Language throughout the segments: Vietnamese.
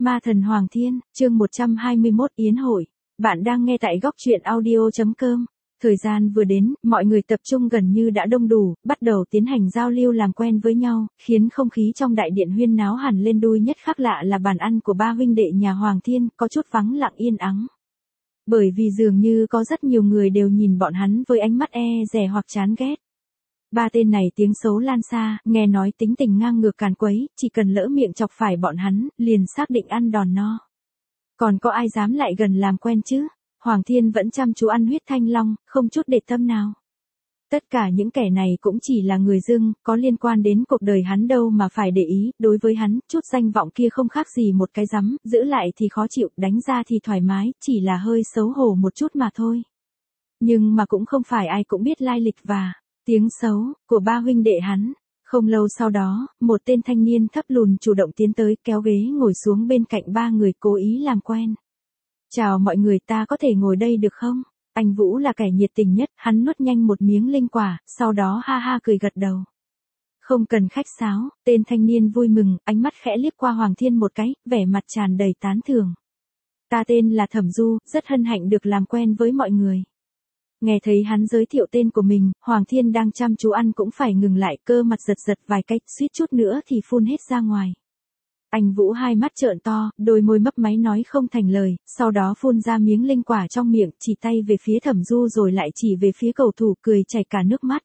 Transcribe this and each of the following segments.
Ma thần Hoàng Thiên, chương 121 Yến hội. Bạn đang nghe tại góc truyện audio.com. Thời gian vừa đến, mọi người tập trung gần như đã đông đủ, bắt đầu tiến hành giao lưu làm quen với nhau, khiến không khí trong đại điện huyên náo hẳn lên đôi nhất khác lạ là bàn ăn của ba huynh đệ nhà Hoàng Thiên, có chút vắng lặng yên ắng. Bởi vì dường như có rất nhiều người đều nhìn bọn hắn với ánh mắt dè hoặc chán ghét. Ba tên này tiếng xấu lan xa, nghe nói tính tình ngang ngược càn quấy, chỉ cần lỡ miệng chọc phải bọn hắn, liền xác định ăn đòn no. Còn có ai dám lại gần làm quen chứ? Hoàng Thiên vẫn chăm chú ăn huyết thanh long, không chút để tâm nào. Tất cả những kẻ này cũng chỉ là người dưng, có liên quan đến cuộc đời hắn đâu mà phải để ý, đối với hắn, chút danh vọng kia không khác gì một cái rắm, giữ lại thì khó chịu, đánh ra thì thoải mái, chỉ là hơi xấu hổ một chút mà thôi. Nhưng mà cũng không phải ai cũng biết lai lịch và tiếng xấu của ba huynh đệ hắn. Không lâu sau đó, một tên thanh niên thấp lùn chủ động tiến tới kéo ghế ngồi xuống bên cạnh ba người cố ý làm quen. Chào mọi người, ta có thể ngồi đây được không? Anh Vũ là kẻ nhiệt tình nhất, hắn nuốt nhanh một miếng linh quả, sau đó ha ha cười gật đầu. Không cần khách sáo, tên thanh niên vui mừng, ánh mắt khẽ liếc qua Hoàng Thiên một cái, vẻ mặt tràn đầy tán thưởng. Ta tên là Thẩm Du, rất hân hạnh được làm quen với mọi người. Nghe thấy hắn giới thiệu tên của mình, Hoàng Thiên đang chăm chú ăn cũng phải ngừng lại, cơ mặt giật giật vài cái, suýt chút nữa thì phun hết ra ngoài. Anh Vũ hai mắt trợn to, đôi môi mấp máy nói không thành lời, sau đó phun ra miếng linh quả trong miệng, chỉ tay về phía Thẩm Du rồi lại chỉ về phía cầu thủ, cười chảy cả nước mắt.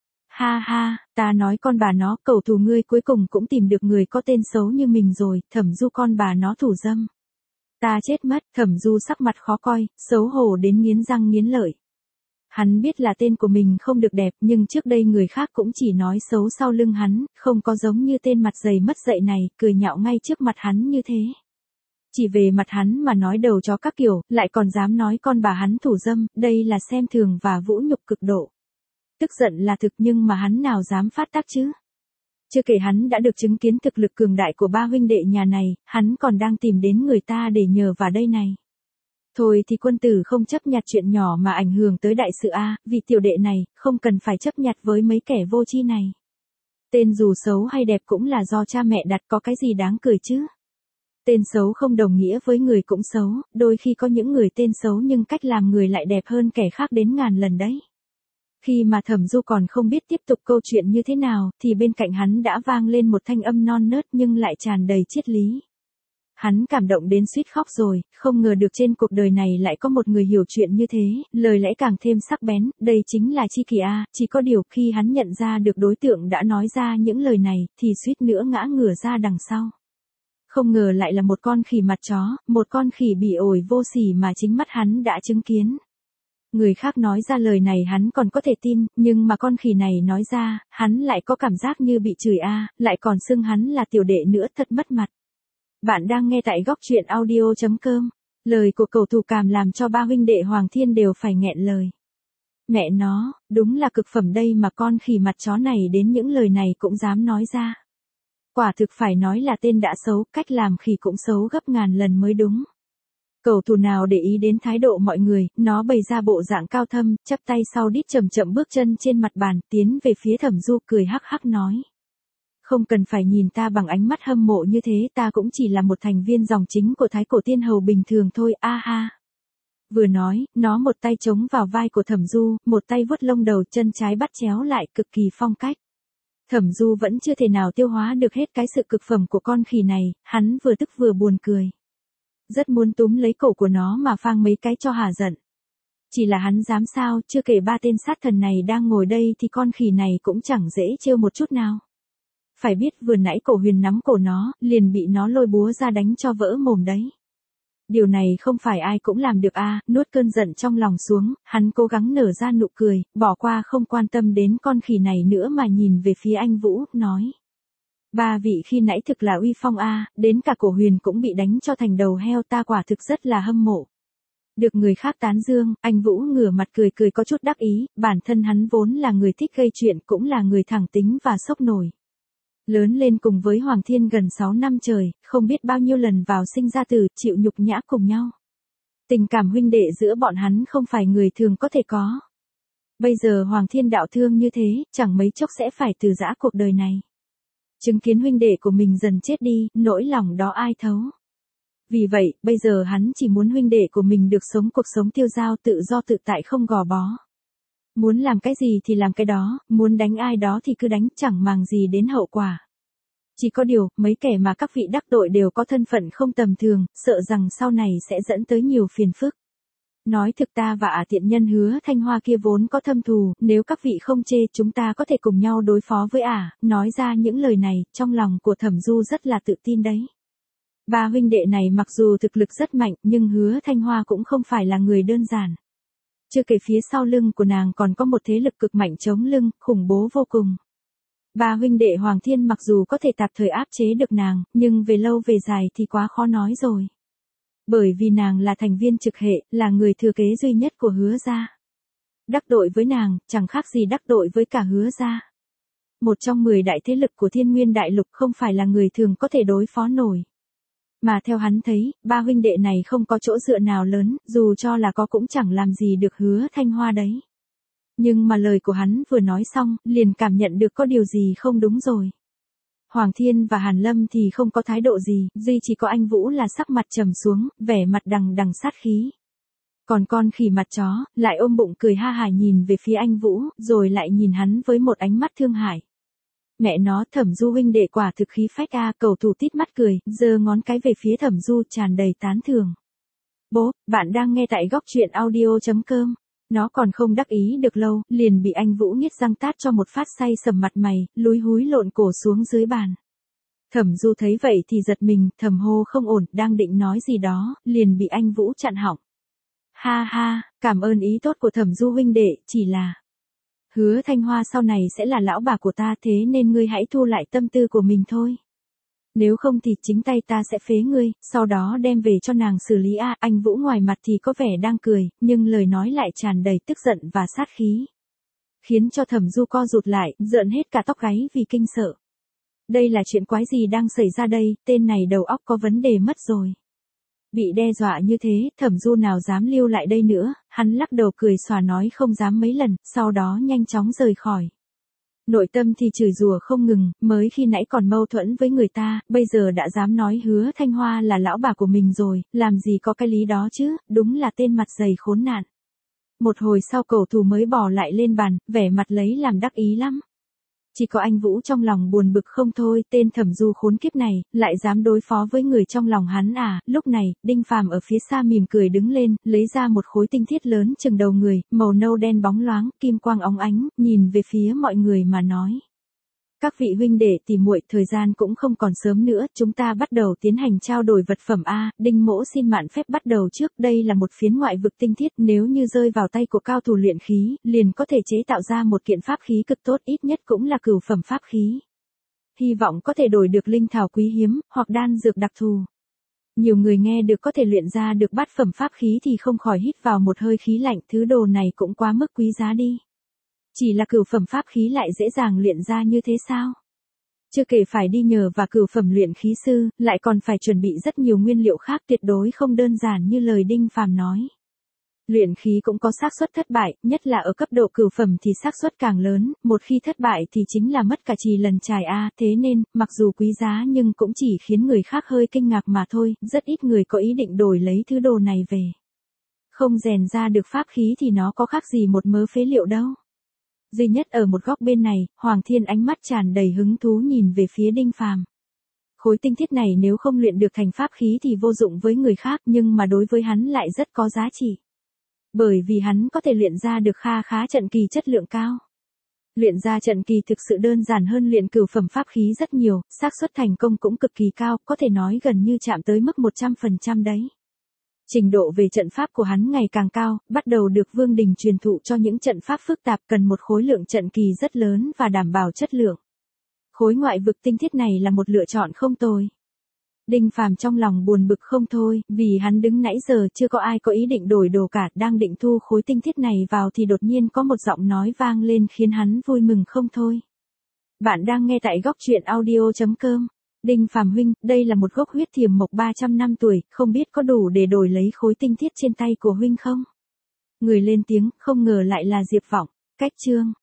Ha ha, ta nói con bà nó, cầu thủ ngươi cuối cùng cũng tìm được người có tên xấu như mình rồi, Thẩm Du con bà nó thủ dâm. Ta chết mất, Thẩm Du sắc mặt khó coi, xấu hổ đến nghiến răng nghiến lợi. Hắn biết là tên của mình không được đẹp, nhưng trước đây người khác cũng chỉ nói xấu sau lưng hắn, không có giống như tên mặt dày mất dạy này, cười nhạo ngay trước mặt hắn như thế. Chỉ về mặt hắn mà nói đầu chó các kiểu, lại còn dám nói con bà hắn thủ dâm, đây là xem thường và vũ nhục cực độ. Tức giận là thực nhưng mà hắn nào dám phát tác chứ? Chưa kể hắn đã được chứng kiến thực lực cường đại của ba huynh đệ nhà này, hắn còn đang tìm đến người ta để nhờ vào đây này. Thôi thì quân tử không chấp nhặt chuyện nhỏ mà ảnh hưởng tới đại sự a, vì tiểu đệ này, không cần phải chấp nhặt với mấy kẻ vô tri này. Tên dù xấu hay đẹp cũng là do cha mẹ đặt, có cái gì đáng cười chứ. Tên xấu không đồng nghĩa với người cũng xấu, đôi khi có những người tên xấu nhưng cách làm người lại đẹp hơn kẻ khác đến ngàn lần đấy. Khi mà Thẩm Du còn không biết tiếp tục câu chuyện như thế nào, thì bên cạnh hắn đã vang lên một thanh âm non nớt nhưng lại tràn đầy triết lý. Hắn cảm động đến suýt khóc rồi, không ngờ được trên cuộc đời này lại có một người hiểu chuyện như thế, lời lẽ càng thêm sắc bén, đây chính là tri kỷ a, chỉ có điều khi hắn nhận ra được đối tượng đã nói ra những lời này, thì suýt nữa ngã ngửa ra đằng sau. Không ngờ lại là một con khỉ mặt chó, một con khỉ bỉ ổi vô sỉ mà chính mắt hắn đã chứng kiến. Người khác nói ra lời này hắn còn có thể tin, nhưng mà con khỉ này nói ra, hắn lại có cảm giác như bị chửi a, lại còn xưng hắn là tiểu đệ nữa, thật mất mặt. Bạn đang nghe tại góc truyện audio.com. Lời của cầu thủ Càm làm cho ba huynh đệ Hoàng Thiên đều phải nghẹn lời. Mẹ nó, đúng là cực phẩm đây mà con khỉ mặt chó này đến những lời này cũng dám nói ra. Quả thực phải nói là tên đã xấu, cách làm khỉ cũng xấu gấp ngàn lần mới đúng. Cầu thủ nào để ý đến thái độ mọi người, nó bày ra bộ dạng cao thâm, chắp tay sau đít chậm chậm bước chân trên mặt bàn, tiến về phía Thẩm Du cười hắc hắc nói. Không cần phải nhìn ta bằng ánh mắt hâm mộ như thế, ta cũng chỉ là một thành viên dòng chính của Thái Cổ Tiên Hầu bình thường thôi, a ha. Vừa nói, nó một tay chống vào vai của Thẩm Du, một tay vuốt lông đầu, chân trái bắt chéo lại, cực kỳ phong cách. Thẩm Du vẫn chưa thể nào tiêu hóa được hết cái sự cực phẩm của con khỉ này, hắn vừa tức vừa buồn cười. Rất muốn túm lấy cổ của nó mà phang mấy cái cho hả giận. Chỉ là hắn dám sao, chưa kể ba tên sát thần này đang ngồi đây thì con khỉ này cũng chẳng dễ trêu một chút nào. Phải biết vừa nãy Cổ Huyền nắm cổ nó, liền bị nó lôi búa ra đánh cho vỡ mồm đấy. Điều này không phải ai cũng làm được a, nuốt cơn giận trong lòng xuống, hắn cố gắng nở ra nụ cười, bỏ qua không quan tâm đến con khỉ này nữa mà nhìn về phía anh Vũ, nói. Ba vị khi nãy thực là uy phong a, đến cả Cổ Huyền cũng bị đánh cho thành đầu heo, ta quả thực rất là hâm mộ. Được người khác tán dương, anh Vũ ngửa mặt cười cười có chút đắc ý, bản thân hắn vốn là người thích gây chuyện, cũng là người thẳng tính và sốc nổi. Lớn lên cùng với Hoàng Thiên gần 6 năm trời, không biết bao nhiêu lần vào sinh ra tử, chịu nhục nhã cùng nhau. Tình cảm huynh đệ giữa bọn hắn không phải người thường có thể có. Bây giờ Hoàng Thiên đạo thương như thế, chẳng mấy chốc sẽ phải từ giã cuộc đời này. Chứng kiến huynh đệ của mình dần chết đi, nỗi lòng đó ai thấu. Vì vậy, bây giờ hắn chỉ muốn huynh đệ của mình được sống cuộc sống tiêu dao tự do tự tại không gò bó. Muốn làm cái gì thì làm cái đó, muốn đánh ai đó thì cứ đánh, chẳng màng gì đến hậu quả. Chỉ có điều, mấy kẻ mà các vị đắc tội đều có thân phận không tầm thường, sợ rằng sau này sẽ dẫn tới nhiều phiền phức. Nói thực ta và tiện nhân Hứa Thanh Hoa kia vốn có thâm thù, nếu các vị không chê chúng ta có thể cùng nhau đối phó với nói ra những lời này, trong lòng của Thẩm Du rất là tự tin đấy. Ba huynh đệ này mặc dù thực lực rất mạnh, nhưng Hứa Thanh Hoa cũng không phải là người đơn giản. Chưa kể phía sau lưng của nàng còn có một thế lực cực mạnh chống lưng, khủng bố vô cùng. Ba huynh đệ Hoàng Thiên mặc dù có thể tạm thời áp chế được nàng, nhưng về lâu về dài thì quá khó nói rồi. Bởi vì nàng là thành viên trực hệ, là người thừa kế duy nhất của Hứa gia. Đắc tội với nàng, chẳng khác gì đắc tội với cả Hứa gia. Một trong 10 đại thế lực của Thiên Nguyên Đại Lục không phải là người thường có thể đối phó nổi. Mà theo hắn thấy, ba huynh đệ này không có chỗ dựa nào lớn, dù cho là có cũng chẳng làm gì được Hứa Thanh Hoa đấy. Nhưng mà lời của hắn vừa nói xong, liền cảm nhận được có điều gì không đúng rồi. Hoàng Thiên và Hàn Lâm thì không có thái độ gì, duy chỉ có anh Vũ là sắc mặt trầm xuống, vẻ mặt đằng đằng sát khí. Còn con khỉ mặt chó, lại ôm bụng cười ha hả nhìn về phía anh Vũ, rồi lại nhìn hắn với một ánh mắt thương hại. Mẹ nó, Thẩm Du huynh đệ quả thực khí phách cầu thủ tít mắt cười, giơ ngón cái về phía Thẩm Du tràn đầy tán thưởng. Bố, bạn đang nghe tại góc truyện audio.com. Nó còn không đắc ý được lâu, liền bị anh Vũ nghiến răng tát cho một phát say sầm mặt mày, lúi húi lộn cổ xuống dưới bàn. Thẩm Du thấy vậy thì giật mình, thầm hô không ổn, đang định nói gì đó, liền bị anh Vũ chặn họng. Ha ha, cảm ơn ý tốt của Thẩm Du huynh đệ, chỉ là Hứa Thanh Hoa sau này sẽ là lão bà của ta, thế nên ngươi hãy thu lại tâm tư của mình thôi. Nếu không thì chính tay ta sẽ phế ngươi, sau đó đem về cho nàng xử lý Anh Vũ ngoài mặt thì có vẻ đang cười, nhưng lời nói lại tràn đầy tức giận và sát khí. Khiến cho Thẩm Du co rụt lại, rợn hết cả tóc gáy vì kinh sợ. Đây là chuyện quái gì đang xảy ra đây, tên này đầu óc có vấn đề mất rồi. Bị đe dọa như thế, Thẩm Du nào dám lưu lại đây nữa, hắn lắc đầu cười xòa nói không dám mấy lần, sau đó nhanh chóng rời khỏi. Nội tâm thì chửi rủa không ngừng, mới khi nãy còn mâu thuẫn với người ta, bây giờ đã dám nói Hứa Thanh Hoa là lão bà của mình rồi, làm gì có cái lý đó chứ, đúng là tên mặt dày khốn nạn. Một hồi sau cầu thủ mới bỏ lại lên bàn, vẻ mặt lấy làm đắc ý lắm. Chỉ có anh Vũ trong lòng buồn bực không thôi, tên Thẩm Du khốn kiếp này, lại dám đối phó với người trong lòng hắn Lúc này, Đinh Phàm ở phía xa mỉm cười đứng lên, lấy ra một khối tinh thiết lớn chừng đầu người, màu nâu đen bóng loáng, kim quang óng ánh, nhìn về phía mọi người mà nói. Các vị huynh đệ tỷ muội, thời gian cũng không còn sớm nữa, chúng ta bắt đầu tiến hành trao đổi vật phẩm Đinh Mỗ xin mạn phép bắt đầu trước, đây là một phiến ngoại vực tinh thiết, nếu như rơi vào tay của cao thủ luyện khí, liền có thể chế tạo ra một kiện pháp khí cực tốt, ít nhất cũng là cửu phẩm pháp khí. Hy vọng có thể đổi được linh thảo quý hiếm, hoặc đan dược đặc thù. Nhiều người nghe được có thể luyện ra được bát phẩm pháp khí thì không khỏi hít vào một hơi khí lạnh, thứ đồ này cũng quá mức quý giá đi. Chỉ là cửu phẩm pháp khí lại dễ dàng luyện ra như thế sao? Chưa kể phải đi nhờ và cửu phẩm luyện khí sư, lại còn phải chuẩn bị rất nhiều nguyên liệu khác, tuyệt đối không đơn giản như lời Đinh Phàm nói. Luyện khí cũng có xác suất thất bại, nhất là ở cấp độ cửu phẩm thì xác suất càng lớn, một khi thất bại thì chính là mất cả trì lần trải thế nên, mặc dù quý giá nhưng cũng chỉ khiến người khác hơi kinh ngạc mà thôi, rất ít người có ý định đổi lấy thứ đồ này về. Không rèn ra được pháp khí thì nó có khác gì một mớ phế liệu đâu. Duy nhất ở một góc bên này, Hoàng Thiên ánh mắt tràn đầy hứng thú nhìn về phía Đinh Phàm. Khối tinh thiết này nếu không luyện được thành pháp khí thì vô dụng với người khác, nhưng mà đối với hắn lại rất có giá trị. Bởi vì hắn có thể luyện ra được kha khá trận kỳ chất lượng cao. Luyện ra trận kỳ thực sự đơn giản hơn luyện cửu phẩm pháp khí rất nhiều, xác suất thành công cũng cực kỳ cao, có thể nói gần như chạm tới mức 100% đấy. Trình độ về trận pháp của hắn ngày càng cao, bắt đầu được Vương Đình truyền thụ cho những trận pháp phức tạp, cần một khối lượng trận kỳ rất lớn và đảm bảo chất lượng. Khối ngoại vực tinh thiết này là một lựa chọn không tồi. Đinh Phàm trong lòng buồn bực không thôi, vì hắn đứng nãy giờ chưa có ai có ý định đổi đồ cả, đang định thu khối tinh thiết này vào thì đột nhiên có một giọng nói vang lên khiến hắn vui mừng không thôi. Bạn đang nghe tại góc truyện audio.com. Đinh Phàm huynh, đây là một gốc huyết thiềm mộc 300 năm tuổi, không biết có đủ để đổi lấy khối tinh thiết trên tay của huynh không? Người lên tiếng, không ngờ lại là Diệp Vọng. Cách chương